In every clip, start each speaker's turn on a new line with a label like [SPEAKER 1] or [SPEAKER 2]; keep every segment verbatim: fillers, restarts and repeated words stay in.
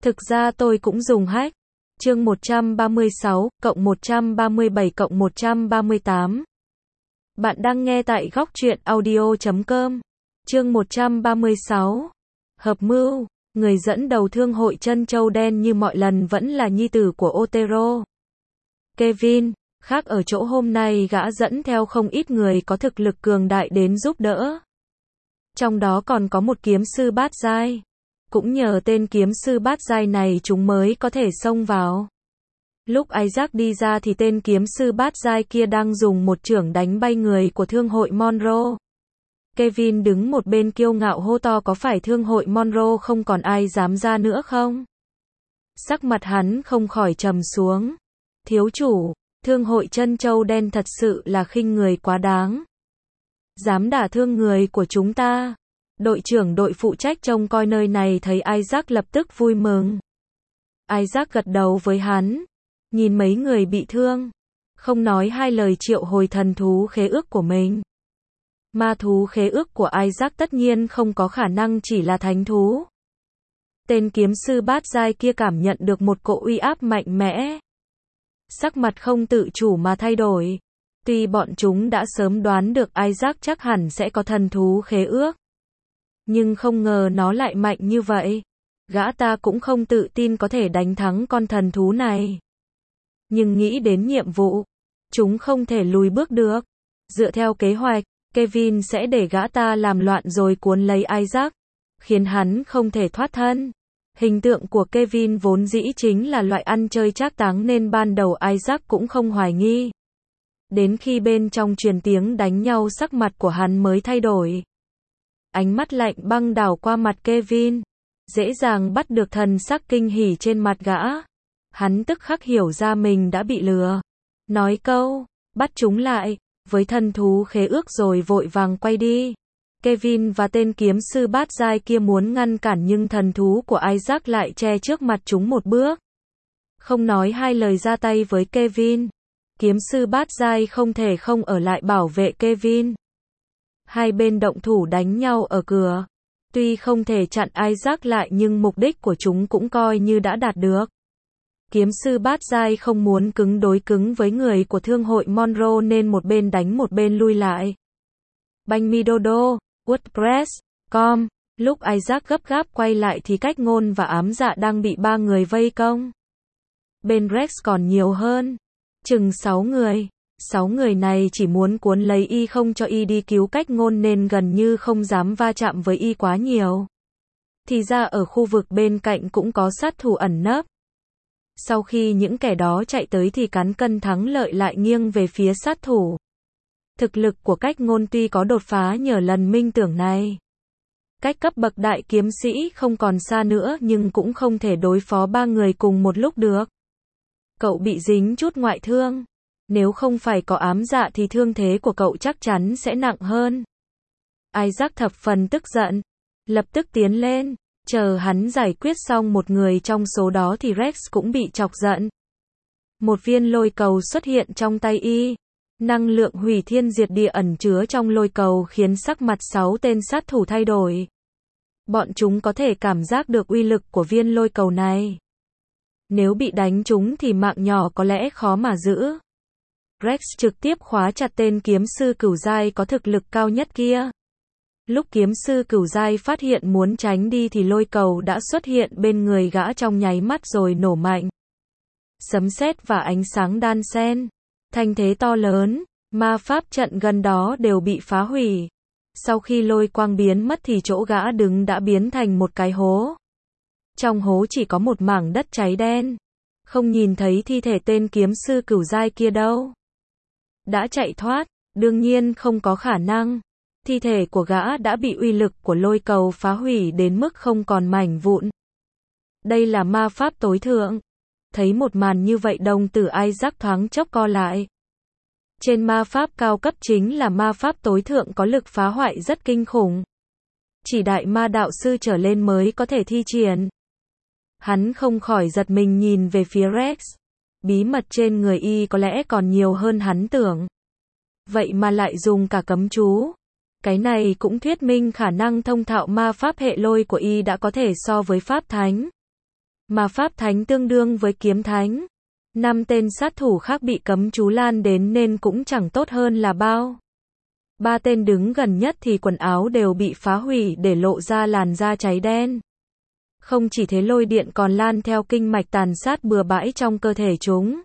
[SPEAKER 1] Thực ra tôi cũng dùng hack. Chương một trăm ba mươi sáu, cộng một trăm ba mươi bảy cộng một trăm ba mươi tám. Bạn đang nghe tại góc truyện audio chấm com. Chương một trăm ba mươi sáu. Hợp mưu, người dẫn đầu thương hội chân châu đen như mọi lần vẫn là nhi tử của Otero. Kevin, khác ở chỗ hôm nay gã dẫn theo không ít người có thực lực cường đại đến giúp đỡ. Trong đó còn có một kiếm sư bát giai. Cũng nhờ tên kiếm sư bát giai này chúng mới có thể xông vào. Lúc Isaac đi ra thì tên kiếm sư bát giai kia đang dùng một chưởng đánh bay người của thương hội Monroe. Kevin đứng một bên kiêu ngạo hô to, có phải thương hội Monroe không còn ai dám ra nữa không? Sắc mặt hắn không khỏi trầm xuống. Thiếu chủ, thương hội chân châu đen thật sự là khinh người quá đáng. Dám đả thương người của chúng ta. Đội trưởng đội phụ trách trông coi nơi này thấy Isaac lập tức vui mừng. Isaac gật đầu với hắn, nhìn mấy người bị thương, không nói hai lời triệu hồi thần thú khế ước của mình. Ma thú khế ước của Isaac tất nhiên không có khả năng chỉ là thánh thú. Tên kiếm sư bát giai kia cảm nhận được một cỗ uy áp mạnh mẽ. Sắc mặt không tự chủ mà thay đổi. Tuy bọn chúng đã sớm đoán được Isaac chắc hẳn sẽ có thần thú khế ước, nhưng không ngờ nó lại mạnh như vậy. Gã ta cũng không tự tin có thể đánh thắng con thần thú này. Nhưng nghĩ đến nhiệm vụ, chúng không thể lùi bước được. Dựa theo kế hoạch, Kevin sẽ để gã ta làm loạn rồi cuốn lấy Isaac, khiến hắn không thể thoát thân. Hình tượng của Kevin vốn dĩ chính là loại ăn chơi trác táng nên ban đầu Isaac cũng không hoài nghi. Đến khi bên trong truyền tiếng đánh nhau sắc mặt của hắn mới thay đổi. Ánh mắt lạnh băng đảo qua mặt Kevin, dễ dàng bắt được thần sắc kinh hỉ trên mặt gã. Hắn tức khắc hiểu ra mình đã bị lừa. Nói câu, bắt chúng lại, với thần thú khế ước rồi vội vàng quay đi. Kevin và tên kiếm sư bát giai kia muốn ngăn cản nhưng thần thú của Isaac lại che trước mặt chúng một bước. Không nói hai lời ra tay với Kevin. Kiếm sư bát giai không thể không ở lại bảo vệ Kevin. Hai bên động thủ đánh nhau ở cửa. Tuy không thể chặn Isaac lại nhưng mục đích của chúng cũng coi như đã đạt được. Kiếm sư bát giai không muốn cứng đối cứng với người của thương hội Monroe nên một bên đánh một bên lui lại. Banh mi dodo, WordPress, com. Lúc Isaac gấp gáp quay lại thì Cách Ngôn và Ám Dạ đang bị ba người vây công. Bên Rex còn nhiều hơn, chừng sáu người. Sáu người này chỉ muốn cuốn lấy y không cho y đi cứu Cách Ngôn nên gần như không dám va chạm với y quá nhiều. Thì ra ở khu vực bên cạnh cũng có sát thủ ẩn nấp. Sau khi những kẻ đó chạy tới thì cán cân thắng lợi lại nghiêng về phía sát thủ. Thực lực của Cách Ngôn tuy có đột phá nhờ lần minh tưởng này. Cách cấp bậc đại kiếm sĩ không còn xa nữa nhưng cũng không thể đối phó ba người cùng một lúc được. Cậu bị dính chút ngoại thương. Nếu không phải có Ám Dạ thì thương thế của cậu chắc chắn sẽ nặng hơn. Isaac thập phần tức giận. Lập tức tiến lên. Chờ hắn giải quyết xong một người trong số đó thì Rex cũng bị chọc giận. Một viên lôi cầu xuất hiện trong tay y. Năng lượng hủy thiên diệt địa ẩn chứa trong lôi cầu khiến sắc mặt sáu tên sát thủ thay đổi. Bọn chúng có thể cảm giác được uy lực của viên lôi cầu này. Nếu bị đánh trúng thì mạng nhỏ có lẽ khó mà giữ. Rex trực tiếp khóa chặt tên kiếm sư cửu giai có thực lực cao nhất kia. Lúc kiếm sư cửu giai phát hiện muốn tránh đi thì lôi cầu đã xuất hiện bên người gã trong nháy mắt rồi nổ mạnh. Sấm sét và ánh sáng đan xen, thanh thế to lớn, ma pháp trận gần đó đều bị phá hủy. Sau khi lôi quang biến mất thì chỗ gã đứng đã biến thành một cái hố. Trong hố chỉ có một mảng đất cháy đen. Không nhìn thấy thi thể tên kiếm sư cửu giai kia đâu. Đã chạy thoát, đương nhiên không có khả năng. Thi thể của gã đã bị uy lực của lôi cầu phá hủy đến mức không còn mảnh vụn. Đây là ma pháp tối thượng. Thấy một màn như vậy đồng tử Isaac thoáng chốc co lại. Trên ma pháp cao cấp chính là ma pháp tối thượng có lực phá hoại rất kinh khủng. Chỉ đại ma đạo sư trở lên mới có thể thi triển. Hắn không khỏi giật mình nhìn về phía Rex. Bí mật trên người y có lẽ còn nhiều hơn hắn tưởng. Vậy mà lại dùng cả cấm chú. Cái này cũng thuyết minh khả năng thông thạo ma pháp hệ lôi của y đã có thể so với pháp thánh. Mà pháp thánh tương đương với kiếm thánh. Năm tên sát thủ khác bị cấm chú lan đến nên cũng chẳng tốt hơn là bao. Ba tên đứng gần nhất thì quần áo đều bị phá hủy để lộ ra làn da cháy đen. Không chỉ thế, lôi điện còn lan theo kinh mạch tàn sát bừa bãi trong cơ thể chúng.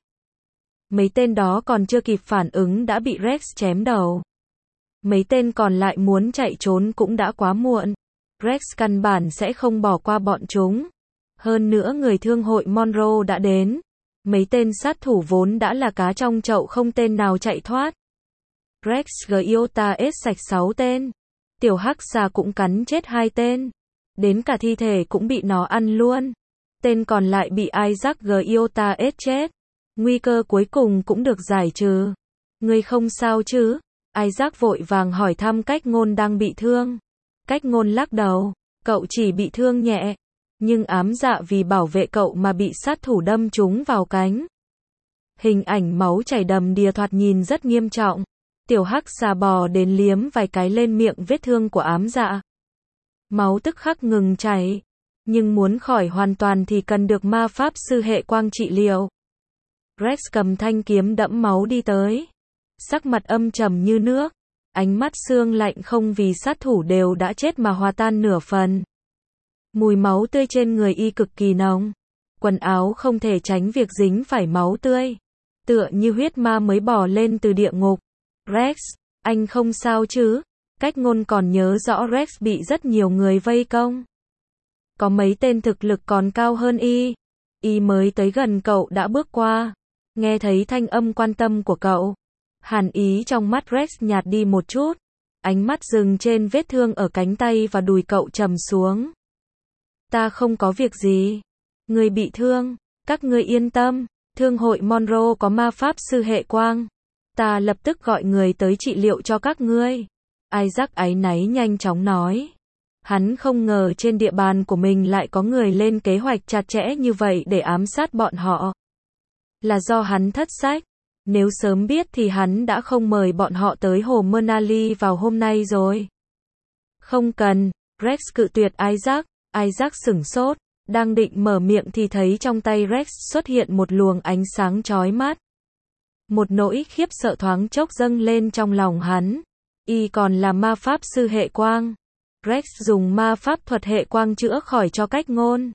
[SPEAKER 1] Mấy tên đó còn chưa kịp phản ứng đã bị Rex chém đầu. Mấy tên còn lại muốn chạy trốn cũng đã quá muộn. Rex căn bản sẽ không bỏ qua bọn chúng. Hơn nữa người thương hội Monroe đã đến. Mấy tên sát thủ vốn đã là cá trong chậu, không tên nào chạy thoát. Rex Giota ết sạch sáu tên. Tiểu hắc xà cũng cắn chết hai tên. Đến cả thi thể cũng bị nó ăn luôn. Tên còn lại bị Isaac Giota ết chết. Nguy cơ cuối cùng cũng được giải trừ. Ngươi không sao chứ? Isaac vội vàng hỏi thăm Cách Ngôn đang bị thương. Cách Ngôn lắc đầu. Cậu chỉ bị thương nhẹ. Nhưng ám dạ vì bảo vệ cậu mà bị sát thủ đâm trúng vào cánh. Hình ảnh máu chảy đầm đìa thoạt nhìn rất nghiêm trọng. Tiểu hắc xà bò đến liếm vài cái lên miệng vết thương của ám dạ. Máu tức khắc ngừng chảy. Nhưng muốn khỏi hoàn toàn thì cần được ma pháp sư hệ quang trị liệu. Rex cầm thanh kiếm đẫm máu đi tới. Sắc mặt âm trầm như nước. Ánh mắt xương lạnh không vì sát thủ đều đã chết mà hòa tan nửa phần. Mùi máu tươi trên người y cực kỳ nồng. Quần áo không thể tránh việc dính phải máu tươi. Tựa như huyết ma mới bỏ lên từ địa ngục. Rex, anh không sao chứ? Cách Ngôn còn nhớ rõ Rex bị rất nhiều người vây công. Có mấy tên thực lực còn cao hơn y. Y mới tới gần cậu đã bước qua. Nghe thấy thanh âm quan tâm của cậu. Hàn ý trong mắt Rex nhạt đi một chút. Ánh mắt dừng trên vết thương ở cánh tay và đùi cậu trầm xuống. Ta không có việc gì. Người bị thương. Các ngươi yên tâm. Thương hội Monroe có ma pháp sư hệ quang. Ta lập tức gọi người tới trị liệu cho các ngươi. Isaac áy náy nhanh chóng nói. Hắn không ngờ trên địa bàn của mình lại có người lên kế hoạch chặt chẽ như vậy để ám sát bọn họ. Là do hắn thất sách. Nếu sớm biết thì hắn đã không mời bọn họ tới hồ Manali vào hôm nay rồi. Không cần. Rex cự tuyệt Isaac. Isaac sửng sốt. Đang định mở miệng thì thấy trong tay Rex xuất hiện một luồng ánh sáng chói mắt. Một nỗi khiếp sợ thoáng chốc dâng lên trong lòng hắn. Y còn là ma pháp sư hệ quang. Rex dùng ma pháp thuật hệ quang chữa khỏi cho Cách Ngôn.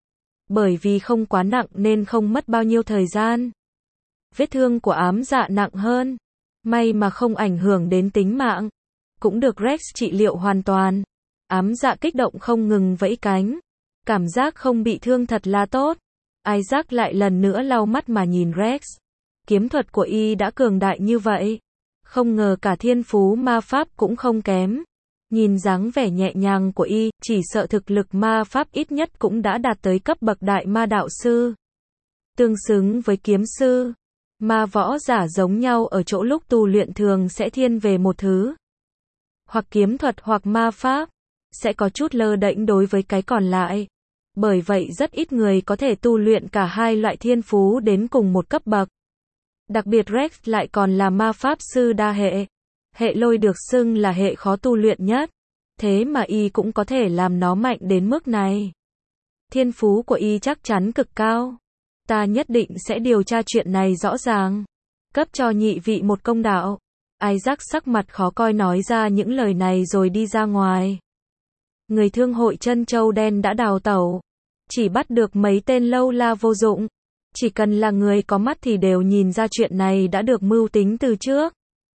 [SPEAKER 1] Bởi vì không quá nặng nên không mất bao nhiêu thời gian. Vết thương của ám dạ nặng hơn. May mà không ảnh hưởng đến tính mạng. Cũng được Rex trị liệu hoàn toàn. Ám dạ kích động không ngừng vẫy cánh. Cảm giác không bị thương thật là tốt. Isaac lại lần nữa lau mắt mà nhìn Rex. Kiếm thuật của y đã cường đại như vậy. Không ngờ cả thiên phú ma pháp cũng không kém. Nhìn dáng vẻ nhẹ nhàng của y, chỉ sợ thực lực ma pháp ít nhất cũng đã đạt tới cấp bậc đại ma đạo sư. Tương xứng với kiếm sư. Ma võ giả giống nhau ở chỗ lúc tu luyện thường sẽ thiên về một thứ. Hoặc kiếm thuật hoặc ma pháp. Sẽ có chút lơ đễnh đối với cái còn lại. Bởi vậy rất ít người có thể tu luyện cả hai loại thiên phú đến cùng một cấp bậc. Đặc biệt Rex lại còn là ma pháp sư đa hệ. Hệ lôi được xưng là hệ khó tu luyện nhất. Thế mà y cũng có thể làm nó mạnh đến mức này. Thiên phú của y chắc chắn cực cao. Ta nhất định sẽ điều tra chuyện này rõ ràng. Cấp cho nhị vị một công đạo. Isaac sắc mặt khó coi nói ra những lời này rồi đi ra ngoài. Người thương hội chân châu đen đã đào tẩu. Chỉ bắt được mấy tên lâu la vô dụng. Chỉ cần là người có mắt thì đều nhìn ra chuyện này đã được mưu tính từ trước.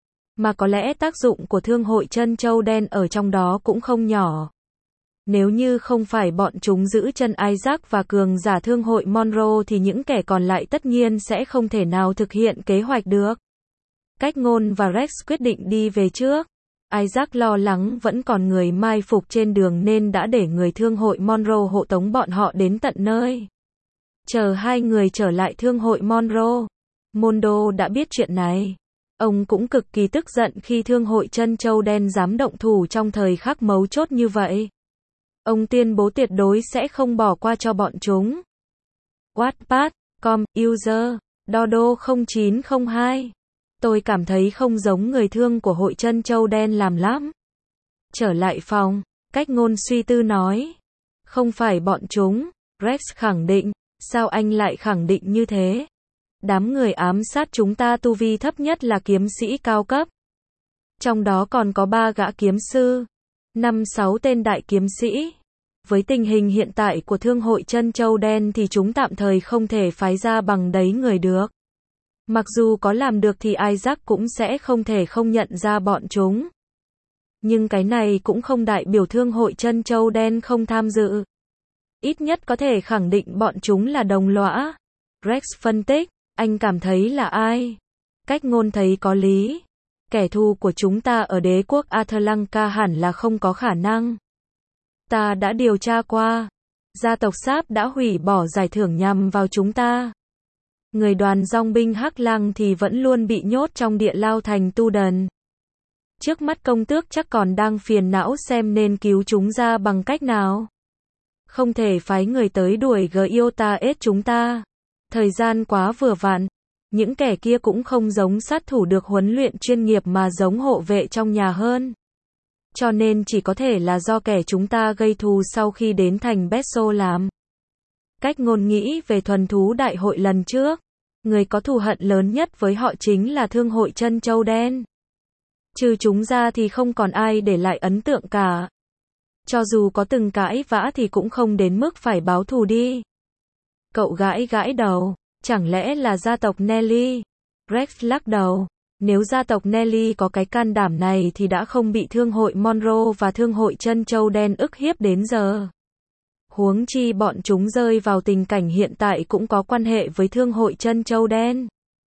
[SPEAKER 1] Mà có lẽ tác dụng của thương hội chân châu đen ở trong đó cũng không nhỏ. Nếu như không phải bọn chúng giữ chân Isaac và cường giả thương hội Monroe thì những kẻ còn lại tất nhiên sẽ không thể nào thực hiện kế hoạch được. Cách Ngôn và Rex quyết định đi về trước. Isaac lo lắng vẫn còn người mai phục trên đường nên đã để người thương hội Monroe hộ tống bọn họ đến tận nơi. Chờ hai người trở lại thương hội Monroe. Mondo đã biết chuyện này. Ông cũng cực kỳ tức giận khi thương hội chân châu đen dám động thủ trong thời khắc mấu chốt như vậy. Ông tuyên bố tuyệt đối sẽ không bỏ qua cho bọn chúng. Wattpad, com, user, Dodo không chín không hai. Tôi cảm thấy không giống người thương của hội chân châu đen làm lắm. Trở lại phòng, Cách Ngôn suy tư nói. Không phải bọn chúng, Rex khẳng định. Sao anh lại khẳng định như thế? Đám người ám sát chúng ta tu vi thấp nhất là kiếm sĩ cao cấp. Trong đó còn có ba gã kiếm sư, năm sáu tên đại kiếm sĩ. Với tình hình hiện tại của thương hội Trân Châu Đen thì chúng tạm thời không thể phái ra bằng đấy người được. Mặc dù có làm được thì Isaac cũng sẽ không thể không nhận ra bọn chúng. Nhưng cái này cũng không đại biểu thương hội Trân Châu Đen không tham dự. Ít nhất có thể khẳng định bọn chúng là đồng lõa. Rex phân tích, anh cảm thấy là ai? Cách ngôn thấy có lý. Kẻ thù của chúng ta ở đế quốc Athlanka hẳn là không có khả năng. Ta đã điều tra qua. Gia tộc Sáp đã hủy bỏ giải thưởng nhằm vào chúng ta. Người đoàn dòng binh Hắc Lăng thì vẫn luôn bị nhốt trong địa lao thành Tu Đần. Trước mắt công tước chắc còn đang phiền não xem nên cứu chúng ra bằng cách nào. Không thể phái người tới đuổi Giota ết chúng ta. Thời gian quá vừa vặn. Những kẻ kia cũng không giống sát thủ được huấn luyện chuyên nghiệp mà giống hộ vệ trong nhà hơn. Cho nên chỉ có thể là do kẻ chúng ta gây thù sau khi đến thành Besso làm. Cách ngôn nghĩ về thuần thú đại hội lần trước. Người có thù hận lớn nhất với họ chính là thương hội Trân Châu Đen. Trừ chúng ra thì không còn ai để lại ấn tượng cả. Cho dù có từng cãi vã thì cũng không đến mức phải báo thù đi. Cậu gãi gãi đầu. Chẳng lẽ là gia tộc Nelly? Rex lắc đầu. Nếu gia tộc Nelly có cái can đảm này thì đã không bị thương hội Monroe và thương hội Trân Châu Đen ức hiếp đến giờ. Huống chi bọn chúng rơi vào tình cảnh hiện tại cũng có quan hệ với thương hội Trân Châu Đen.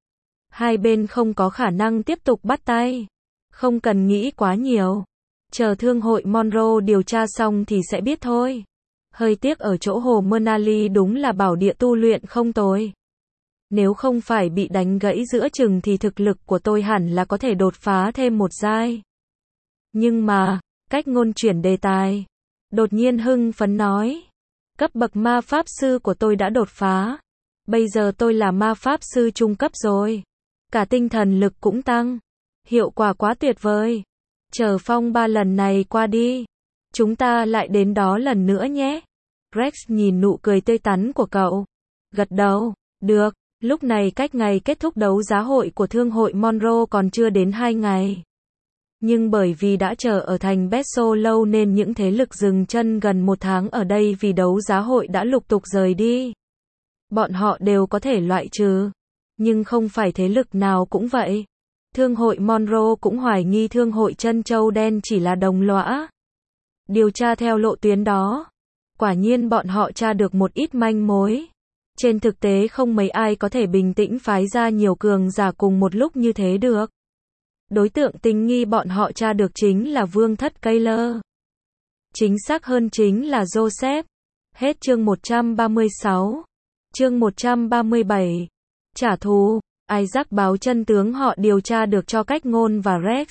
[SPEAKER 1] Hai bên không có khả năng tiếp tục bắt tay. Không cần nghĩ quá nhiều. Chờ thương hội Monroe điều tra xong thì sẽ biết thôi. Hơi tiếc ở chỗ hồ Manali đúng là bảo địa tu luyện không tồi. Nếu không phải bị đánh gãy giữa chừng thì thực lực của tôi hẳn là có thể đột phá thêm một giai. Nhưng mà, cách ngôn chuyển đề tài. Đột nhiên hưng phấn nói. Cấp bậc ma pháp sư của tôi đã đột phá. Bây giờ tôi là ma pháp sư trung cấp rồi. Cả tinh thần lực cũng tăng. Hiệu quả quá tuyệt vời. Chờ phong ba lần này qua đi. Chúng ta lại đến đó lần nữa nhé. Rex nhìn nụ cười tươi tắn của cậu. Gật đầu. Được. Lúc này cách ngày kết thúc đấu giá hội của thương hội Monroe còn chưa đến hai ngày. Nhưng bởi vì đã chờ ở thành Besso lâu nên những thế lực dừng chân gần một tháng ở đây vì đấu giá hội đã lục tục rời đi. Bọn họ đều có thể loại trừ. Nhưng không phải thế lực nào cũng vậy. Thương hội Monroe cũng hoài nghi thương hội Trân Châu Đen chỉ là đồng lõa. Điều tra theo lộ tuyến đó. Quả nhiên bọn họ tra được một ít manh mối. Trên thực tế không mấy ai có thể bình tĩnh phái ra nhiều cường giả cùng một lúc như thế được. Đối tượng tình nghi bọn họ tra được chính là vương thất Keller. Chính xác hơn chính là Joseph. Hết chương một trăm ba mươi sáu. Chương một trăm ba mươi bảy. Trả thù. Isaac báo chân tướng họ điều tra được cho cách ngôn và Rex.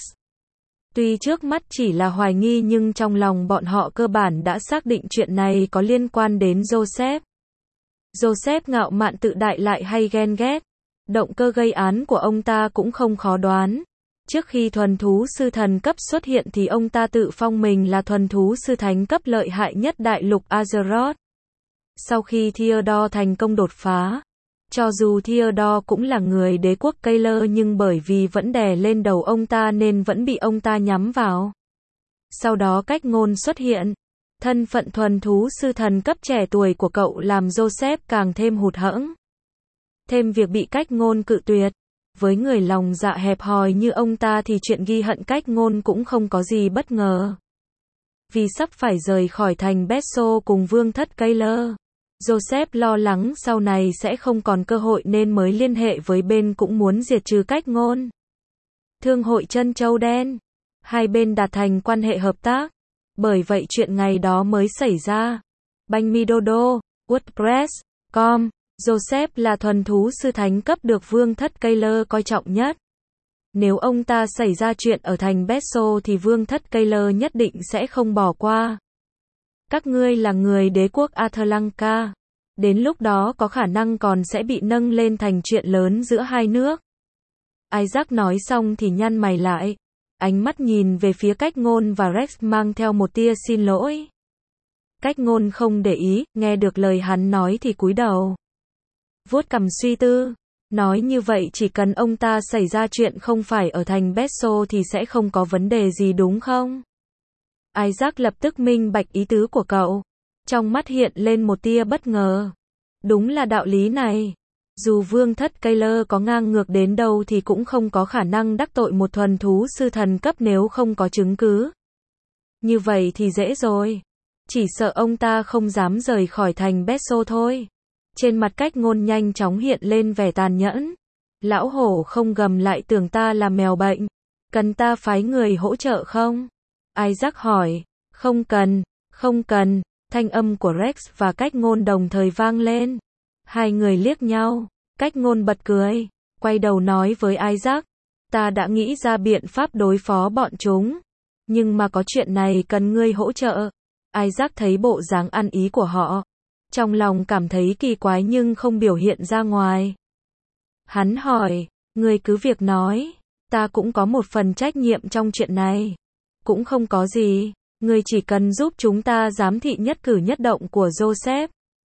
[SPEAKER 1] Tuy trước mắt chỉ là hoài nghi nhưng trong lòng bọn họ cơ bản đã xác định chuyện này có liên quan đến Joseph. Joseph ngạo mạn tự đại lại hay ghen ghét. Động cơ gây án của ông ta cũng không khó đoán. Trước khi thuần thú sư thần cấp xuất hiện thì ông ta tự phong mình là thuần thú sư thánh cấp lợi hại nhất đại lục Azeroth. Sau khi Theodore thành công đột phá, cho dù Theodore cũng là người đế quốc Keller nhưng bởi vì vẫn đè lên đầu ông ta nên vẫn bị ông ta nhắm vào. Sau đó cách ngôn xuất hiện. Thân phận thuần thú sư thần cấp trẻ tuổi của cậu làm Joseph càng thêm hụt hẫng. Thêm việc bị cách ngôn cự tuyệt. Với người lòng dạ hẹp hòi như ông ta thì chuyện ghi hận cách ngôn cũng không có gì bất ngờ. Vì sắp phải rời khỏi thành Besso cùng vương thất Keller, Joseph lo lắng sau này sẽ không còn cơ hội nên mới liên hệ với bên cũng muốn diệt trừ cách ngôn. Thương hội Trân Châu Đen. Hai bên đạt thành quan hệ hợp tác. Bởi vậy chuyện ngày đó mới xảy ra. Banh Midodo, WordPress, com. Joseph là thuần thú sư thánh cấp được vương thất Keller coi trọng nhất. Nếu ông ta xảy ra chuyện ở thành Besso thì vương thất Keller nhất định sẽ không bỏ qua. Các ngươi là người đế quốc Athlanka. Đến lúc đó có khả năng còn sẽ bị nâng lên thành chuyện lớn giữa hai nước. Isaac nói xong thì nhăn mày lại. Ánh mắt nhìn về phía cách ngôn và Rex mang theo một tia xin lỗi. Cách ngôn không để ý, nghe được lời hắn nói thì cúi đầu. vuốt cằm suy tư. Nói như vậy chỉ cần ông ta xảy ra chuyện không phải ở thành Besso thì sẽ không có vấn đề gì đúng không? Isaac lập tức minh bạch ý tứ của cậu. Trong mắt hiện lên một tia bất ngờ. Đúng là đạo lý này. Dù vương thất Keller có ngang ngược đến đâu thì cũng không có khả năng đắc tội một thuần thú sư thần cấp nếu không có chứng cứ. Như vậy thì dễ rồi. Chỉ sợ ông ta không dám rời khỏi thành Besso thôi. Trên mặt Cách Ngôn nhanh chóng hiện lên vẻ tàn nhẫn. Lão hổ không gầm lại tưởng ta là mèo bệnh. Cần ta phái người hỗ trợ không? Isaac hỏi. Không cần, không cần. Thanh âm của Rex và Cách Ngôn đồng thời vang lên. Hai người liếc nhau. Cách Ngôn bật cười. Quay đầu nói với Isaac. Ta đã nghĩ ra biện pháp đối phó bọn chúng. Nhưng mà có chuyện này cần ngươi hỗ trợ. Isaac thấy bộ dáng ăn ý của họ. Trong lòng cảm thấy kỳ quái nhưng không biểu hiện ra ngoài. Hắn hỏi. Ngươi cứ việc nói. Ta cũng có một phần trách nhiệm trong chuyện này. Cũng không có gì. Ngươi chỉ cần giúp chúng ta giám thị nhất cử nhất động của Joseph.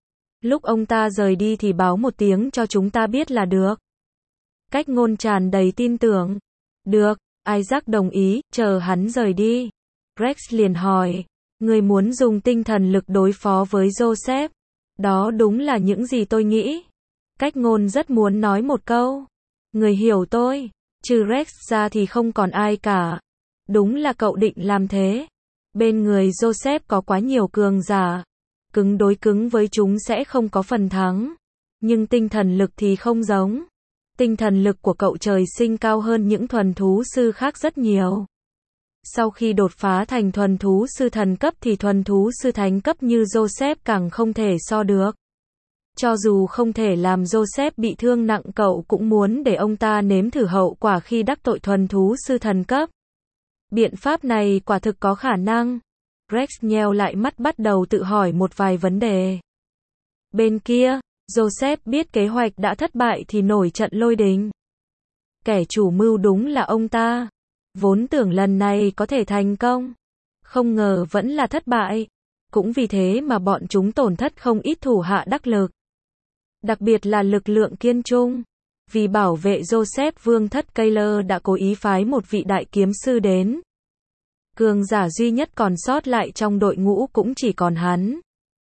[SPEAKER 1] Lúc ông ta rời đi thì báo một tiếng cho chúng ta biết là được. Cách Ngôn tràn đầy tin tưởng. Được, Isaac đồng ý, chờ hắn rời đi. Rex liền hỏi. Ngươi muốn dùng tinh thần lực đối phó với Joseph. Đó đúng là những gì tôi nghĩ. Cách Ngôn rất muốn nói một câu. Ngươi hiểu tôi. Trừ Rex ra thì không còn ai cả. Đúng là cậu định làm thế. Bên người Joseph có quá nhiều cường giả. Cứng đối cứng với chúng sẽ không có phần thắng. Nhưng tinh thần lực thì không giống. Tinh thần lực của cậu trời sinh cao hơn những thuần thú sư khác rất nhiều. Sau khi đột phá thành thuần thú sư thần cấp thì thuần thú sư thánh cấp như Joseph càng không thể so được. Cho dù không thể làm Joseph bị thương nặng cậu cũng muốn để ông ta nếm thử hậu quả khi đắc tội thuần thú sư thần cấp. Biện pháp này quả thực có khả năng. Rex nheo lại mắt bắt đầu tự hỏi một vài vấn đề. Bên kia, Joseph biết kế hoạch đã thất bại thì nổi trận lôi đình. Kẻ chủ mưu đúng là ông ta. Vốn tưởng lần này có thể thành công. Không ngờ vẫn là thất bại. Cũng vì thế mà bọn chúng tổn thất không ít thủ hạ đắc lực. Đặc biệt là lực lượng kiên trung. Vì bảo vệ Joseph, vương thất Keller đã cố ý phái một vị đại kiếm sư đến. Cường giả duy nhất còn sót lại trong đội ngũ cũng chỉ còn hắn.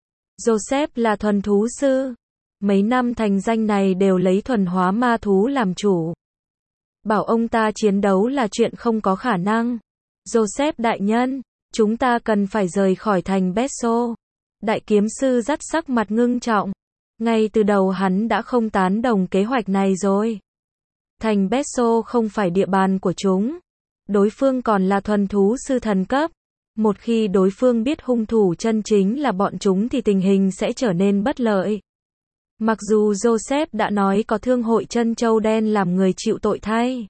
[SPEAKER 1] Joseph là thuần thú sư. Mấy năm thành danh này đều lấy thuần hóa ma thú làm chủ. Bảo ông ta chiến đấu là chuyện không có khả năng. Joseph đại nhân, chúng ta cần phải rời khỏi thành Besso. Đại kiếm sư dắt sắc mặt ngưng trọng. Ngay từ đầu hắn đã không tán đồng kế hoạch này rồi. Thành Besso không phải địa bàn của chúng. Đối phương còn là thuần thú sư thần cấp. Một khi đối phương biết hung thủ chân chính là bọn chúng thì tình hình sẽ trở nên bất lợi. Mặc dù Joseph đã nói có thương hội chân châu đen làm người chịu tội thay.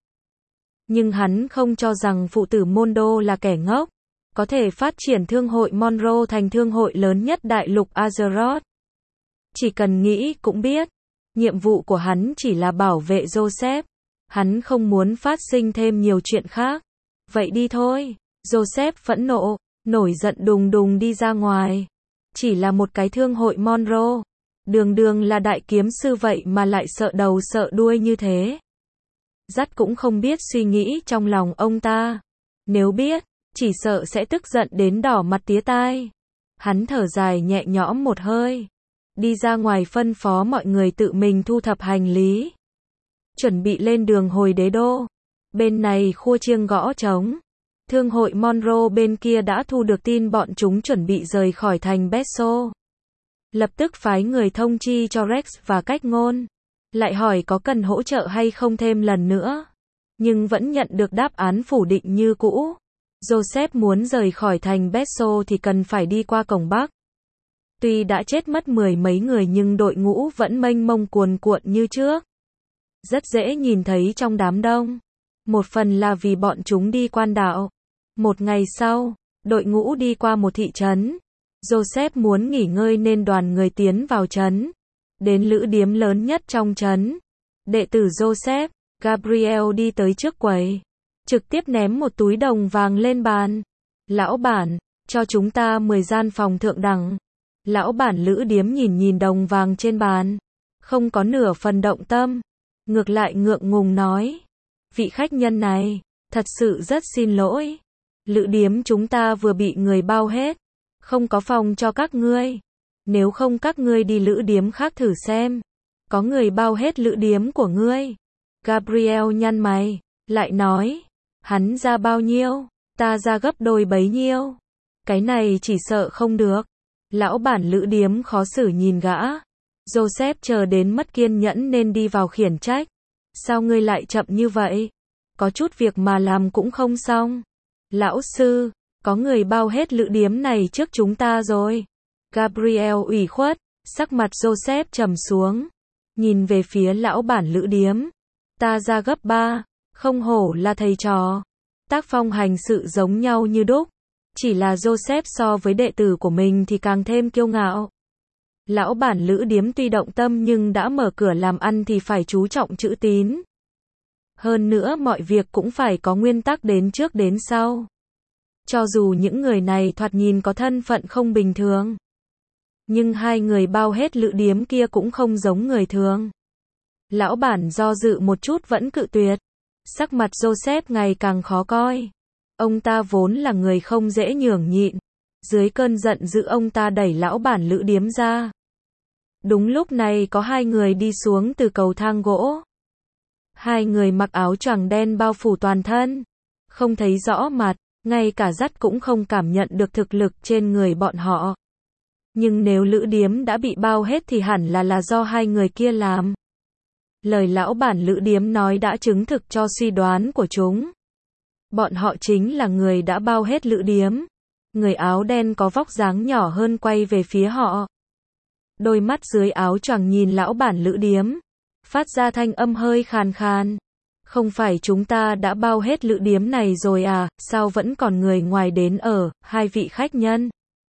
[SPEAKER 1] Nhưng hắn không cho rằng phụ tử Mondo là kẻ ngốc. Có thể phát triển thương hội Monroe thành thương hội lớn nhất đại lục Azeroth. Chỉ cần nghĩ cũng biết. Nhiệm vụ của hắn chỉ là bảo vệ Joseph. Hắn không muốn phát sinh thêm nhiều chuyện khác. Vậy đi thôi. Joseph phẫn nộ, nổi giận đùng đùng đi ra ngoài. Chỉ là một cái thương hội Monroe. Đường đường là đại kiếm sư vậy mà lại sợ đầu sợ đuôi như thế. Dắt cũng không biết suy nghĩ trong lòng ông ta. Nếu biết, chỉ sợ sẽ tức giận đến đỏ mặt tía tai. Hắn thở dài nhẹ nhõm một hơi. Đi ra ngoài phân phó mọi người tự mình thu thập hành lý. Chuẩn bị lên đường hồi đế đô. Bên này khua chiêng gõ trống. Thương hội Monroe bên kia đã thu được tin bọn chúng chuẩn bị rời khỏi thành Besso. Lập tức phái người thông chi cho Rex và Cách Ngôn. Lại hỏi có cần hỗ trợ hay không thêm lần nữa. Nhưng vẫn nhận được đáp án phủ định như cũ. Joseph muốn rời khỏi thành Besso thì cần phải đi qua cổng Bắc. Tuy đã chết mất mười mấy người nhưng đội ngũ vẫn mênh mông cuồn cuộn như trước. Rất dễ nhìn thấy trong đám đông. Một phần là vì bọn chúng đi quan đạo. Một ngày sau, đội ngũ đi qua một thị trấn. Joseph muốn nghỉ ngơi nên đoàn người tiến vào trấn. Đến lữ điếm lớn nhất trong trấn. Đệ tử Joseph, Gabriel đi tới trước quầy. Trực tiếp ném một túi đồng vàng lên bàn. Lão bản, cho chúng ta mười gian phòng thượng đẳng. Lão bản lữ điếm nhìn nhìn đồng vàng trên bàn. không có nửa phần động tâm, ngược lại ngượng ngùng nói, vị khách nhân này, thật sự rất xin lỗi, lữ điếm chúng ta vừa bị người bao hết, không có phòng cho các ngươi, nếu không các ngươi đi lữ điếm khác thử xem, có người bao hết lữ điếm của ngươi. Gabriel nhăn mày, lại nói, hắn ra bao nhiêu, ta ra gấp đôi bấy nhiêu, cái này chỉ sợ không được. Lão bản lữ điếm khó xử nhìn gã. Joseph chờ đến mất kiên nhẫn nên đi vào khiển trách. Sao ngươi lại chậm như vậy? Có chút việc mà làm cũng không xong. Lão sư, có người bao hết lữ điếm này trước chúng ta rồi. Gabriel ủy khuất, sắc mặt Joseph trầm xuống. Nhìn về phía lão bản lữ điếm. Ta ra gấp ba, không hổ là thầy trò. Tác phong hành sự giống nhau như đúc. Chỉ là Joseph so với đệ tử của mình thì càng thêm kiêu ngạo. Lão bản lữ điếm tuy động tâm nhưng đã mở cửa làm ăn thì phải chú trọng chữ tín. Hơn nữa mọi việc cũng phải có nguyên tắc đến trước đến sau. Cho dù những người này thoạt nhìn có thân phận không bình thường. Nhưng hai người bao hết lữ điếm kia cũng không giống người thường. Lão bản do dự một chút vẫn cự tuyệt. Sắc mặt Joseph ngày càng khó coi. Ông ta vốn là người không dễ nhường nhịn. Dưới cơn giận dữ ông ta đẩy lão bản lữ điếm ra. Đúng lúc này có hai người đi xuống từ cầu thang gỗ. Hai người mặc áo choàng đen bao phủ toàn thân. Không thấy rõ mặt, ngay cả dắt cũng không cảm nhận được thực lực trên người bọn họ. Nhưng nếu lữ điếm đã bị bao hết thì hẳn là là do hai người kia làm. Lời lão bản lữ điếm nói đã chứng thực cho suy đoán của chúng. Bọn họ chính là người đã bao hết lữ điếm. Người áo đen có vóc dáng nhỏ hơn quay về phía họ. Đôi mắt dưới áo choàng nhìn lão bản lữ điếm. Phát ra thanh âm hơi khàn khàn. Không phải chúng ta đã bao hết lữ điếm này rồi à, sao vẫn còn người ngoài đến ở, hai vị khách nhân.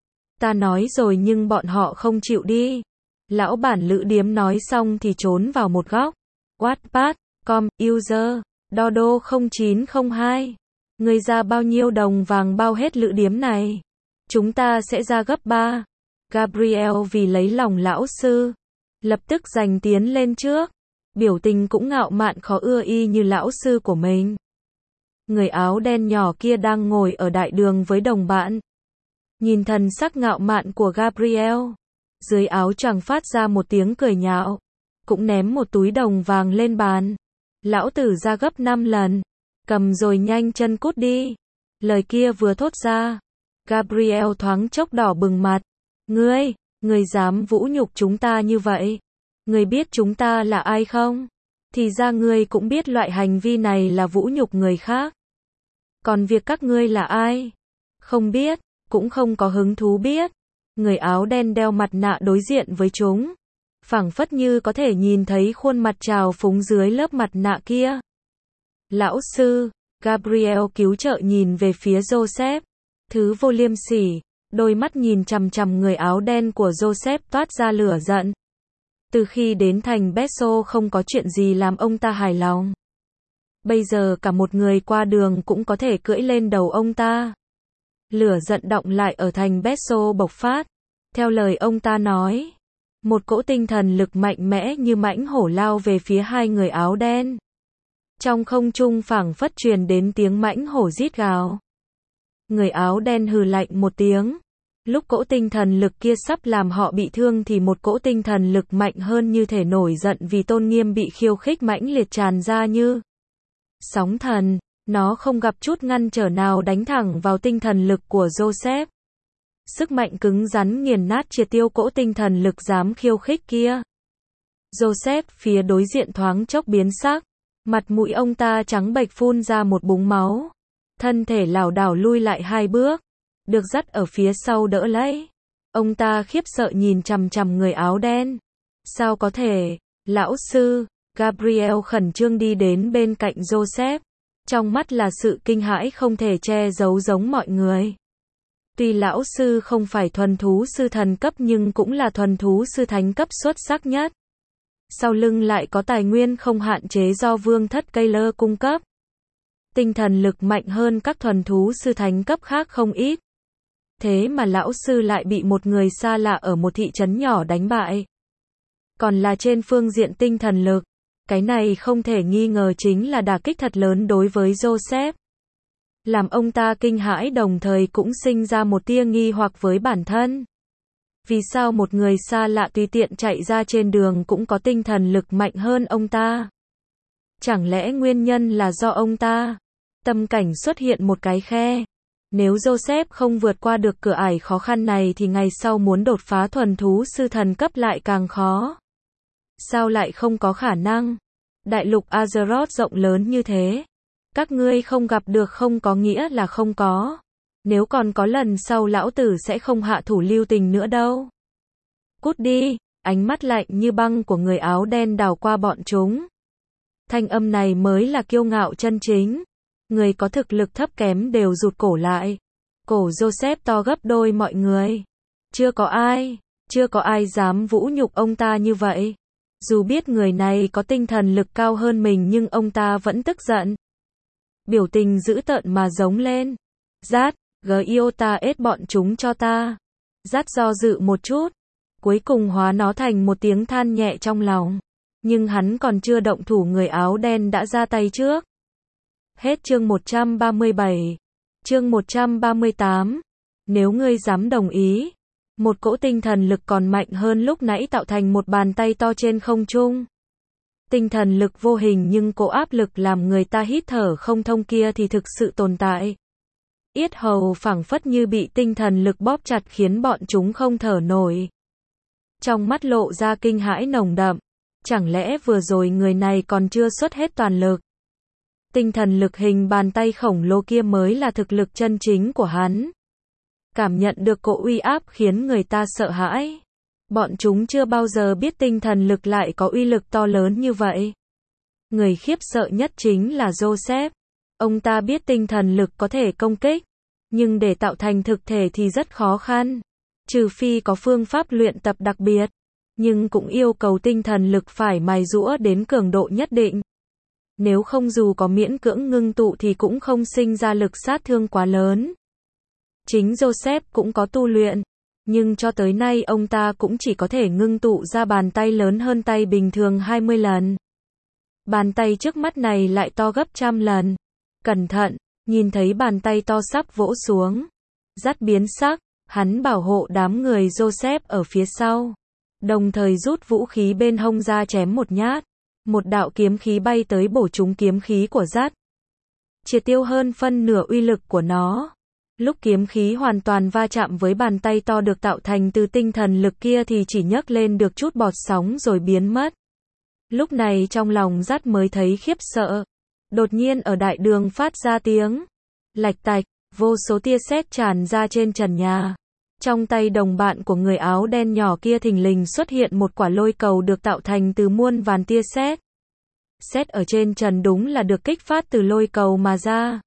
[SPEAKER 1] Ta nói rồi nhưng bọn họ không chịu đi. Lão bản lữ điếm nói xong thì trốn vào một góc. Wattpad, com, user, dodo không chín không hai. Người ra bao nhiêu đồng vàng bao hết lữ điếm này? Chúng ta sẽ ra gấp ba. Gabriel vì lấy lòng lão sư, lập tức giành tiến lên trước. Biểu tình cũng ngạo mạn khó ưa y như lão sư của mình. Người áo đen nhỏ kia đang ngồi ở đại đường với đồng bạn. Nhìn thần sắc ngạo mạn của Gabriel. Dưới áo choàng phát ra một tiếng cười nhạo. Cũng ném một túi đồng vàng lên bàn. Lão tử ra gấp năm lần. Cầm rồi nhanh chân cút đi. Lời kia vừa thốt ra. Gabriel thoáng chốc đỏ bừng mặt. Ngươi, ngươi dám vũ nhục chúng ta như vậy. Ngươi biết chúng ta là ai không? Thì ra ngươi cũng biết loại hành vi này là vũ nhục người khác. Còn việc các ngươi là ai? Không biết, cũng không có hứng thú biết. Người áo đen đeo mặt nạ đối diện với chúng. Phảng phất như có thể nhìn thấy khuôn mặt trào phúng dưới lớp mặt nạ kia. Lão sư, Gabriel cứu trợ nhìn về phía Joseph. Thứ vô liêm sỉ, đôi mắt nhìn chằm chằm người áo đen của Joseph toát ra lửa giận. Từ khi đến thành Besso không có chuyện gì làm ông ta hài lòng. Bây giờ cả một người qua đường cũng có thể cưỡi lên đầu ông ta. Lửa giận động lại ở thành Besso bộc phát. Theo lời ông ta nói, một cỗ tinh thần lực mạnh mẽ như mãnh hổ lao về phía hai người áo đen. Trong không trung phảng phất truyền đến tiếng mãnh hổ rít gào. Người áo đen hừ lạnh một tiếng. Lúc cỗ tinh thần lực kia sắp làm họ bị thương thì một cỗ tinh thần lực mạnh hơn như thể nổi giận vì tôn nghiêm bị khiêu khích mãnh liệt tràn ra như sóng thần. Nó không gặp chút ngăn trở nào đánh thẳng vào tinh thần lực của Joseph. Sức mạnh cứng rắn nghiền nát triệt tiêu cỗ tinh thần lực dám khiêu khích kia. Joseph phía đối diện thoáng chốc biến sắc. Mặt mũi ông ta trắng bệch phun ra một búng máu. Thân thể lảo đảo lui lại hai bước. Được dắt ở phía sau đỡ lấy. Ông ta khiếp sợ nhìn chằm chằm người áo đen. Sao có thể? Lão sư, Gabriel khẩn trương đi đến bên cạnh Joseph. Trong mắt là sự kinh hãi không thể che giấu giống mọi người. Tuy lão sư không phải thuần thú sư thần cấp nhưng cũng là thuần thú sư thánh cấp xuất sắc nhất. Sau lưng lại có tài nguyên không hạn chế do vương thất Keller cung cấp. Tinh thần lực mạnh hơn các thuần thú sư thánh cấp khác không ít. Thế mà lão sư lại bị một người xa lạ ở một thị trấn nhỏ đánh bại. còn là trên phương diện tinh thần lực. Cái này không thể nghi ngờ chính là đả kích thật lớn đối với Joseph. Làm ông ta kinh hãi đồng thời cũng sinh ra một tia nghi hoặc với bản thân. Vì sao một người xa lạ tùy tiện chạy ra trên đường cũng có tinh thần lực mạnh hơn ông ta? Chẳng lẽ nguyên nhân là do ông ta? Tâm cảnh xuất hiện một cái khe. Nếu Joseph không vượt qua được cửa ải khó khăn này thì ngày sau muốn đột phá thuần thú sư thần cấp lại càng khó. Sao lại không có khả năng? Đại lục Azeroth rộng lớn như thế. Các ngươi không gặp được không có nghĩa là không có. Nếu còn có lần sau lão tử sẽ không hạ thủ lưu tình nữa đâu. Cút đi, ánh mắt lạnh như băng của người áo đen đảo qua bọn chúng. Thanh âm này mới là kiêu ngạo chân chính. Người có thực lực thấp kém đều rụt cổ lại. Cổ Joseph to gấp đôi mọi người. Chưa có ai, chưa có ai dám vũ nhục ông ta như vậy. Dù biết người này có tinh thần lực cao hơn mình nhưng ông ta vẫn tức giận. Biểu tình dữ tợn mà giống lên. Rát, Giota ết bọn chúng cho ta. Rát do dự một chút. Cuối cùng hóa nó thành một tiếng than nhẹ trong lòng. Nhưng hắn còn chưa động thủ người áo đen đã ra tay trước. Hết chương một trăm ba mươi bảy. Chương một trăm ba mươi tám. Nếu ngươi dám đồng ý. Một cỗ tinh thần lực còn mạnh hơn lúc nãy tạo thành một bàn tay to trên không trung. Tinh thần lực vô hình nhưng cỗ áp lực làm người ta hít thở không thông kia thì thực sự tồn tại. Yết hầu phảng phất như bị tinh thần lực bóp chặt khiến bọn chúng không thở nổi. Trong mắt lộ ra kinh hãi nồng đậm. Chẳng lẽ vừa rồi người này còn chưa xuất hết toàn lực? Tinh thần lực hình bàn tay khổng lồ kia mới là thực lực chân chính của hắn. Cảm nhận được cỗ uy áp khiến người ta sợ hãi. Bọn chúng chưa bao giờ biết tinh thần lực lại có uy lực to lớn như vậy. Người khiếp sợ nhất chính là Joseph. Ông ta biết tinh thần lực có thể công kích, nhưng để tạo thành thực thể thì rất khó khăn. Trừ phi có phương pháp luyện tập đặc biệt, nhưng cũng yêu cầu tinh thần lực phải mài giũa đến cường độ nhất định. Nếu không dù có miễn cưỡng ngưng tụ thì cũng không sinh ra lực sát thương quá lớn. Chính Joseph cũng có tu luyện, nhưng cho tới nay ông ta cũng chỉ có thể ngưng tụ ra bàn tay lớn hơn tay bình thường hai mươi lần. Bàn tay trước mắt này lại to gấp trăm lần. Cẩn thận, nhìn thấy bàn tay to sắp vỗ xuống. Dắt biến sắc, hắn bảo hộ đám người Joseph ở phía sau. Đồng thời rút vũ khí bên hông ra chém một nhát. Một đạo kiếm khí bay tới bổ trúng kiếm khí của dắt. Triệt tiêu hơn phân nửa uy lực của nó. Lúc kiếm khí hoàn toàn va chạm với bàn tay to được tạo thành từ tinh thần lực kia thì chỉ nhấc lên được chút bọt sóng rồi biến mất. Lúc này trong lòng dắt mới thấy khiếp sợ. Đột nhiên ở đại đường phát ra tiếng lạch tạch, vô số tia sét tràn ra trên trần nhà. Trong tay đồng bạn của người áo đen nhỏ kia thình lình xuất hiện một quả lôi cầu được tạo thành từ muôn vàn tia sét. Sét ở trên trần đúng là được kích phát từ lôi cầu mà ra.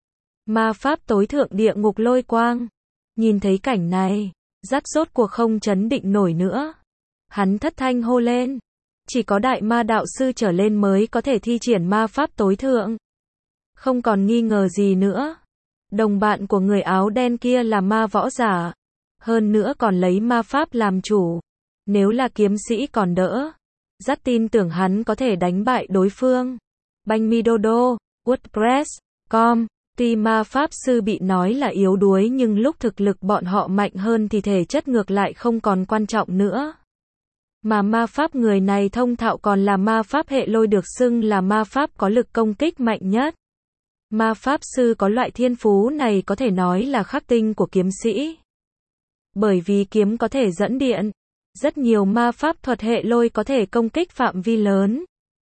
[SPEAKER 1] Ma pháp tối thượng địa ngục lôi quang. Nhìn thấy cảnh này, dắt rốt cuộc không chấn định nổi nữa. Hắn thất thanh hô lên. Chỉ có đại ma đạo sư trở lên mới có thể thi triển ma pháp tối thượng. Không còn nghi ngờ gì nữa. Đồng bạn của người áo đen kia là ma võ giả. Hơn nữa còn lấy ma pháp làm chủ. Nếu là kiếm sĩ còn đỡ. Dắt tin tưởng hắn có thể đánh bại đối phương. Banh mi đô đô, WordPress, com. Tuy ma pháp sư bị nói là yếu đuối nhưng lúc thực lực bọn họ mạnh hơn thì thể chất ngược lại không còn quan trọng nữa. Mà ma pháp người này thông thạo còn là ma pháp hệ lôi được xưng là ma pháp có lực công kích mạnh nhất. Ma pháp sư có loại thiên phú này có thể nói là khắc tinh của kiếm sĩ. Bởi vì kiếm có thể dẫn điện, rất nhiều ma pháp thuật hệ lôi có thể công kích phạm vi lớn.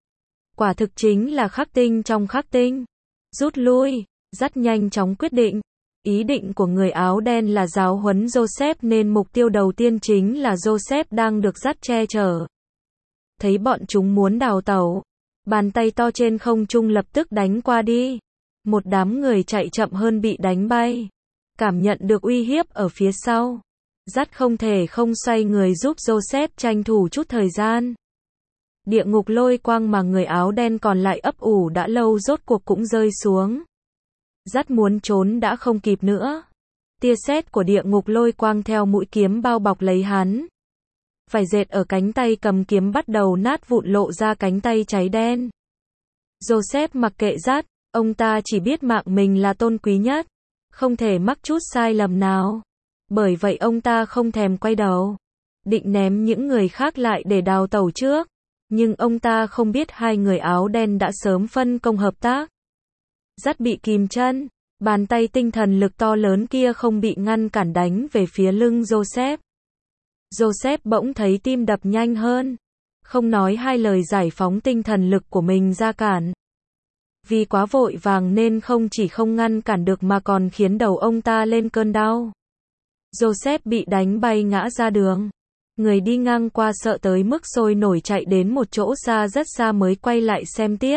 [SPEAKER 1] Quả thực chính là khắc tinh trong khắc tinh. Rút lui, dắt nhanh chóng quyết định. Ý định của người áo đen là giáo huấn Joseph nên mục tiêu đầu tiên chính là Joseph đang được dắt che chở. Thấy bọn chúng muốn đào tẩu, bàn tay to trên không trung lập tức đánh qua đi. Một đám người chạy chậm hơn bị đánh bay. Cảm nhận được uy hiếp ở phía sau. Dắt không thể không xoay người giúp Joseph tranh thủ chút thời gian. Địa ngục lôi quang mà người áo đen còn lại ấp ủ đã lâu rốt cuộc cũng rơi xuống. Dắt muốn trốn đã không kịp nữa. Tia sét của địa ngục lôi quang theo mũi kiếm bao bọc lấy hắn. Vải dệt ở cánh tay cầm kiếm bắt đầu nát vụn lộ ra cánh tay cháy đen. Joseph mặc kệ rát, ông ta chỉ biết mạng mình là tôn quý nhất, không thể mắc chút sai lầm nào. Bởi vậy ông ta không thèm quay đầu, định ném những người khác lại để đào tẩu trước. Nhưng ông ta không biết hai người áo đen đã sớm phân công hợp tác. Dắt bị kìm chân, bàn tay tinh thần lực to lớn kia không bị ngăn cản đánh về phía lưng Joseph. Joseph bỗng thấy tim đập nhanh hơn, không nói hai lời giải phóng tinh thần lực của mình ra cản. Vì quá vội vàng nên không chỉ không ngăn cản được mà còn khiến đầu ông ta lên cơn đau. Joseph bị đánh bay ngã ra đường. Người đi ngang qua sợ tới mức sôi nổi chạy đến một chỗ xa rất xa mới quay lại xem tiếp.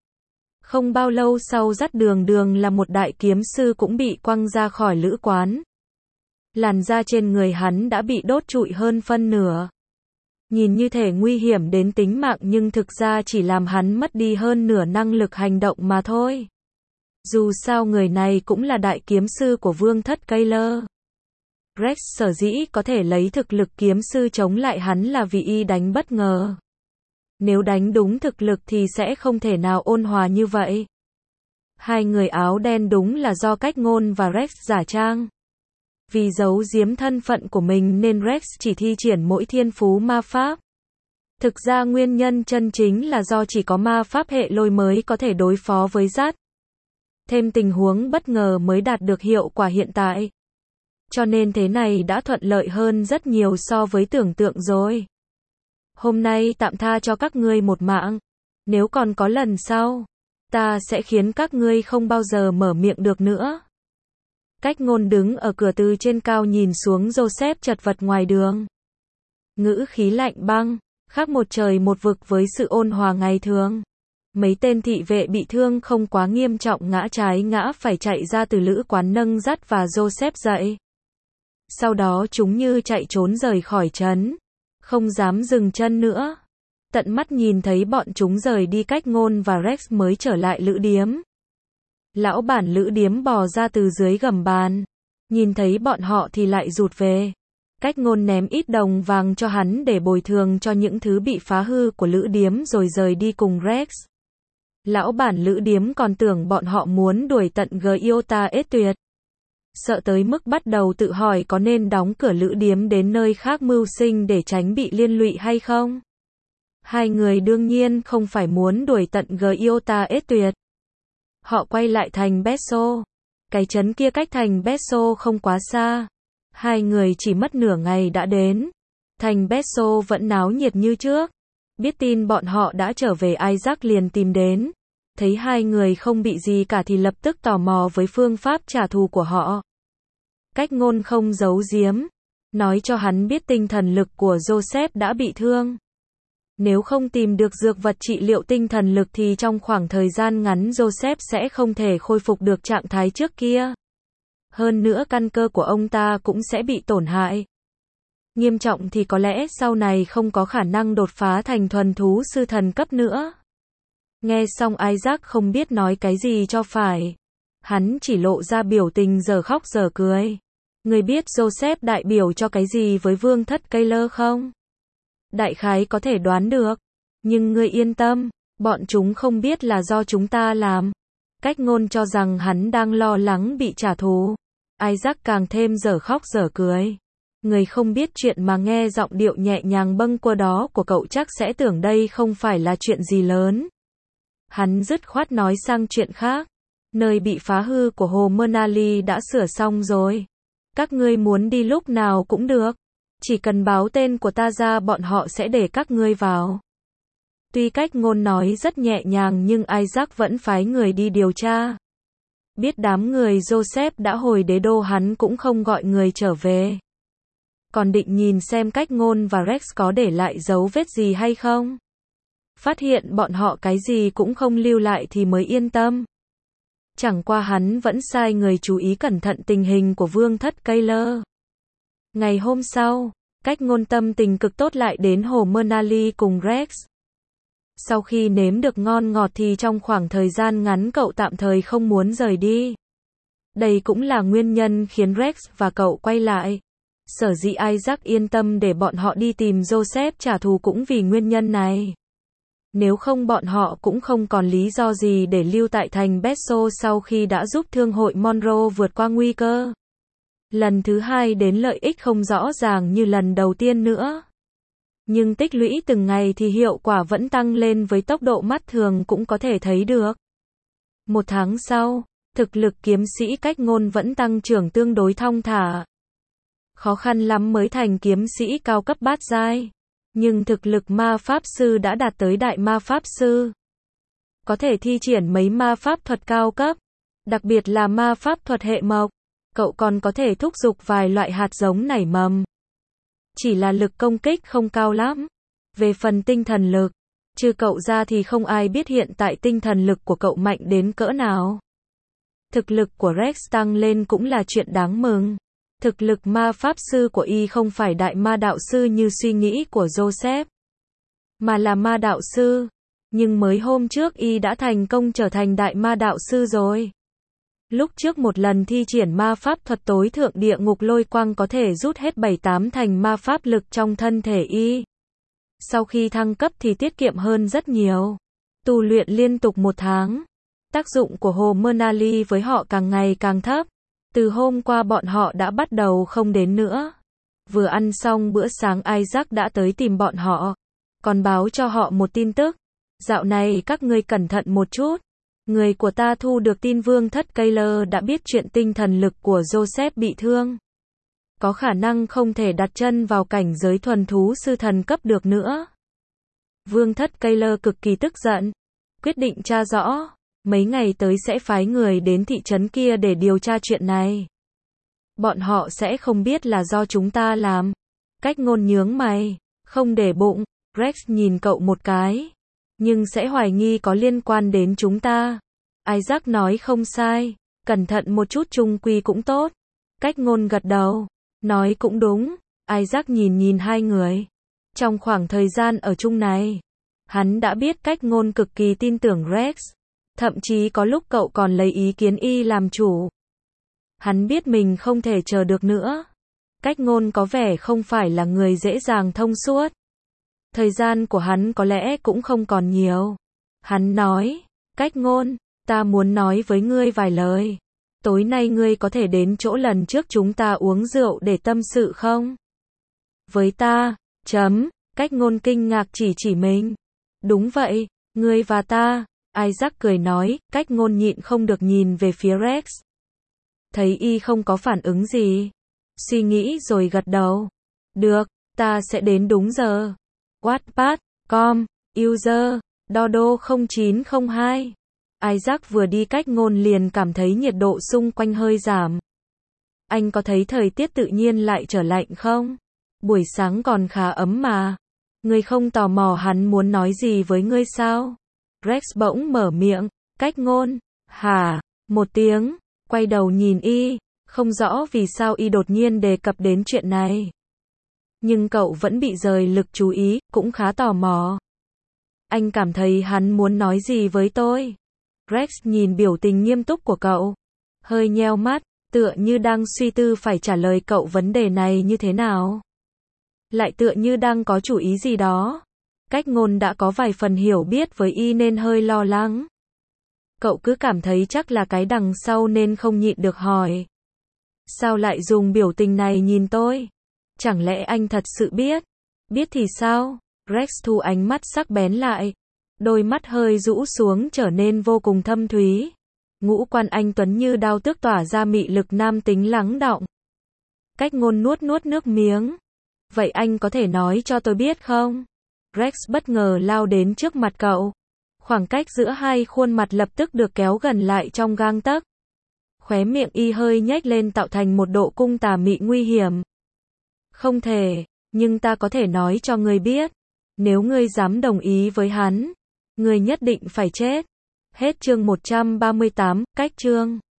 [SPEAKER 1] Không bao lâu sau dắt đường đường là một đại kiếm sư cũng bị quăng ra khỏi lữ quán. Làn da trên người hắn đã bị đốt trụi hơn phân nửa. Nhìn như thể nguy hiểm đến tính mạng nhưng thực ra chỉ làm hắn mất đi hơn nửa năng lực hành động mà thôi. Dù sao người này cũng là đại kiếm sư của vương thất Keller. Rex sở dĩ có thể lấy thực lực kiếm sư chống lại hắn là vì y đánh bất ngờ. Nếu đánh đúng thực lực thì sẽ không thể nào ôn hòa như vậy. Hai người áo đen đúng là do Cách Ngôn và Rex giả trang. Vì giấu giếm thân phận của mình nên Rex chỉ thi triển mỗi thiên phú ma pháp. Thực ra nguyên nhân chân chính là do chỉ có ma pháp hệ lôi mới có thể đối phó với Dắt. Thêm tình huống bất ngờ mới đạt được hiệu quả hiện tại. Cho nên thế này đã thuận lợi hơn rất nhiều so với tưởng tượng rồi. Hôm nay tạm tha cho các ngươi một mạng. Nếu còn có lần sau, ta sẽ khiến các ngươi không bao giờ mở miệng được nữa. Cách Ngôn đứng ở cửa từ trên cao nhìn xuống Joseph chật vật ngoài đường. Ngữ khí lạnh băng, khác một trời một vực với sự ôn hòa ngày thường. Mấy tên thị vệ bị thương không quá nghiêm trọng ngã trái ngã phải chạy ra từ lữ quán nâng Dắt và Joseph dậy. Sau đó chúng như chạy trốn rời khỏi trấn, không dám dừng chân nữa. Tận mắt nhìn thấy bọn chúng rời đi Cách Ngôn và Rex mới trở lại lữ điếm. Lão bản lữ điếm bò ra từ dưới gầm bàn, nhìn thấy bọn họ thì lại rụt về. Cách Ngôn ném ít đồng vàng cho hắn để bồi thường cho những thứ bị phá hư của lữ điếm rồi rời đi cùng Rex. Lão bản lữ điếm còn tưởng bọn họ muốn đuổi tận Giota ết tuyệt. Sợ tới mức bắt đầu tự hỏi có nên đóng cửa lữ điếm đến nơi khác mưu sinh để tránh bị liên lụy hay không. Hai người đương nhiên không phải muốn đuổi tận Giota ết tuyệt. Họ quay lại thành Besso. Cái trấn kia cách thành Besso không quá xa. Hai người chỉ mất nửa ngày đã đến. Thành Besso vẫn náo nhiệt như trước. Biết tin bọn họ đã trở về, Isaac liền tìm đến. Thấy hai người không bị gì cả thì lập tức tò mò với phương pháp trả thù của họ. Cách Ngôn không giấu giếm, nói cho hắn biết tinh thần lực của Joseph đã bị thương. Nếu không tìm được dược vật trị liệu tinh thần lực thì trong khoảng thời gian ngắn Joseph sẽ không thể khôi phục được trạng thái trước kia. Hơn nữa căn cơ của ông ta cũng sẽ bị tổn hại. Nghiêm trọng thì có lẽ sau này không có khả năng đột phá thành thuần thú sư thần cấp nữa. Nghe xong Isaac không biết nói cái gì cho phải. Hắn chỉ lộ ra biểu tình giờ khóc giờ cười. Người biết Joseph đại biểu cho cái gì với vương thất Keller không? Đại khái có thể đoán được. Nhưng ngươi yên tâm, bọn chúng không biết là do chúng ta làm. Cách Ngôn cho rằng hắn đang lo lắng bị trả thù. Isaac càng thêm dở khóc dở cười. Người không biết chuyện mà nghe giọng điệu nhẹ nhàng bâng quơ đó của cậu chắc sẽ tưởng đây không phải là chuyện gì lớn. Hắn dứt khoát nói sang chuyện khác. Nơi bị phá hư của hồ Manali đã sửa xong rồi. Các ngươi muốn đi lúc nào cũng được. Chỉ cần báo tên của ta ra bọn họ sẽ để các ngươi vào. Tuy Cách Ngôn nói rất nhẹ nhàng nhưng Isaac vẫn phái người đi điều tra. Biết đám người Joseph đã hồi đế đô hắn cũng không gọi người trở về. Còn định nhìn xem Cách Ngôn và Rex có để lại dấu vết gì hay không. Phát hiện bọn họ cái gì cũng không lưu lại thì mới yên tâm. Chẳng qua hắn vẫn sai người chú ý cẩn thận tình hình của vương thất Keller. Ngày hôm sau, Cách Ngôn tâm tình cực tốt lại đến hồ Manali cùng Rex. Sau khi nếm được ngon ngọt thì trong khoảng thời gian ngắn cậu tạm thời không muốn rời đi. Đây cũng là nguyên nhân khiến Rex và cậu quay lại. Sở dĩ Isaac yên tâm để bọn họ đi tìm Joseph trả thù cũng vì nguyên nhân này. Nếu không bọn họ cũng không còn lý do gì để lưu tại thành Besso sau khi đã giúp thương hội Monroe vượt qua nguy cơ. Lần thứ hai đến lợi ích không rõ ràng như lần đầu tiên nữa. Nhưng tích lũy từng ngày thì hiệu quả vẫn tăng lên với tốc độ mắt thường cũng có thể thấy được. Một tháng sau, thực lực kiếm sĩ Cách Ngôn vẫn tăng trưởng tương đối thong thả. Khó khăn lắm mới thành kiếm sĩ cao cấp bát giai. Nhưng thực lực ma pháp sư đã đạt tới đại ma pháp sư. Có thể thi triển mấy ma pháp thuật cao cấp. Đặc biệt là ma pháp thuật hệ mộc. Cậu còn có thể thúc giục vài loại hạt giống nảy mầm. Chỉ là lực công kích không cao lắm. Về phần tinh thần lực, trừ cậu ra thì không ai biết hiện tại tinh thần lực của cậu mạnh đến cỡ nào. Thực lực của Rex tăng lên cũng là chuyện đáng mừng. Thực lực ma pháp sư của y không phải đại ma đạo sư như suy nghĩ của Joseph, mà là ma đạo sư. Nhưng mới hôm trước y đã thành công trở thành đại ma đạo sư rồi. Lúc trước một lần thi triển ma pháp thuật tối thượng địa ngục lôi quang có thể rút hết bảy tám thành ma pháp lực trong thân thể y. Sau khi thăng cấp thì tiết kiệm hơn rất nhiều. Tu luyện liên tục một tháng. Tác dụng của hồ Mernali với họ càng ngày càng thấp. Từ hôm qua bọn họ đã bắt đầu không đến nữa. Vừa ăn xong bữa sáng Isaac đã tới tìm bọn họ. Còn báo cho họ một tin tức. Dạo này các ngươi cẩn thận một chút. Người của ta thu được tin Vương thất Keller đã biết chuyện tinh thần lực của Joseph bị thương. Có khả năng không thể đặt chân vào cảnh giới thuần thú sư thần cấp được nữa. Vương thất Keller cực kỳ tức giận. Quyết định tra rõ. Mấy ngày tới sẽ phái người đến thị trấn kia để điều tra chuyện này. Bọn họ sẽ không biết là do chúng ta làm. Cách Ngôn nhướng mày. Không để bụng. Rex nhìn cậu một cái. Nhưng sẽ hoài nghi có liên quan đến chúng ta. Isaac nói không sai. Cẩn thận một chút chung quy cũng tốt. Cách Ngôn gật đầu. Nói cũng đúng. Isaac nhìn nhìn hai người. Trong khoảng thời gian ở chung này, hắn đã biết Cách Ngôn cực kỳ tin tưởng Rex. Thậm chí có lúc cậu còn lấy ý kiến y làm chủ. Hắn biết mình không thể chờ được nữa. Cách Ngôn có vẻ không phải là người dễ dàng thông suốt. Thời gian của hắn có lẽ cũng không còn nhiều. Hắn nói, Cách Ngôn, ta muốn nói với ngươi vài lời. Tối nay ngươi có thể đến chỗ lần trước chúng ta uống rượu để tâm sự không? Với ta, chấm, Cách Ngôn kinh ngạc chỉ chỉ mình. Đúng vậy, ngươi và ta. Isaac cười nói, Cách Ngôn nhịn không được nhìn về phía Rex. Thấy y không có phản ứng gì. Suy nghĩ rồi gật đầu. Được, ta sẽ đến đúng giờ. Wattpad, com, user, dodo không chín không hai. Isaac vừa đi Cách Ngôn liền cảm thấy nhiệt độ xung quanh hơi giảm. Anh có thấy thời tiết tự nhiên lại trở lạnh không? Buổi sáng còn khá ấm mà. Ngươi không tò mò hắn muốn nói gì với ngươi sao? Rex bỗng mở miệng. Cách Ngôn, hả? Một tiếng, quay đầu nhìn y, không rõ vì sao y đột nhiên đề cập đến chuyện này. Nhưng cậu vẫn bị rời lực chú ý, cũng khá tò mò. Anh cảm thấy hắn muốn nói gì với tôi? Rex nhìn biểu tình nghiêm túc của cậu, hơi nheo mắt, tựa như đang suy tư phải trả lời cậu vấn đề này như thế nào. Lại tựa như đang có chủ ý gì đó. Cách Ngôn đã có vài phần hiểu biết với y nên hơi lo lắng. Cậu cứ cảm thấy chắc là cái đằng sau nên không nhịn được hỏi. Sao lại dùng biểu tình này nhìn tôi? Chẳng lẽ anh thật sự biết? Biết thì sao? Rex thu ánh mắt sắc bén lại. Đôi mắt hơi rũ xuống trở nên vô cùng thâm thúy. Ngũ quan anh tuấn như đao tước tỏa ra mị lực nam tính lắng đọng. Cách Ngôn nuốt nuốt nước miếng. Vậy anh có thể nói cho tôi biết không? Rex bất ngờ lao đến trước mặt cậu. Khoảng cách giữa hai khuôn mặt lập tức được kéo gần lại trong gang tấc. Khóe miệng y hơi nhếch lên tạo thành một độ cung tà mị nguy hiểm. Không thể, nhưng ta có thể nói cho ngươi biết. Nếu ngươi dám đồng ý với hắn, ngươi nhất định phải chết. Hết chương một trăm ba mươi tám, cách chương.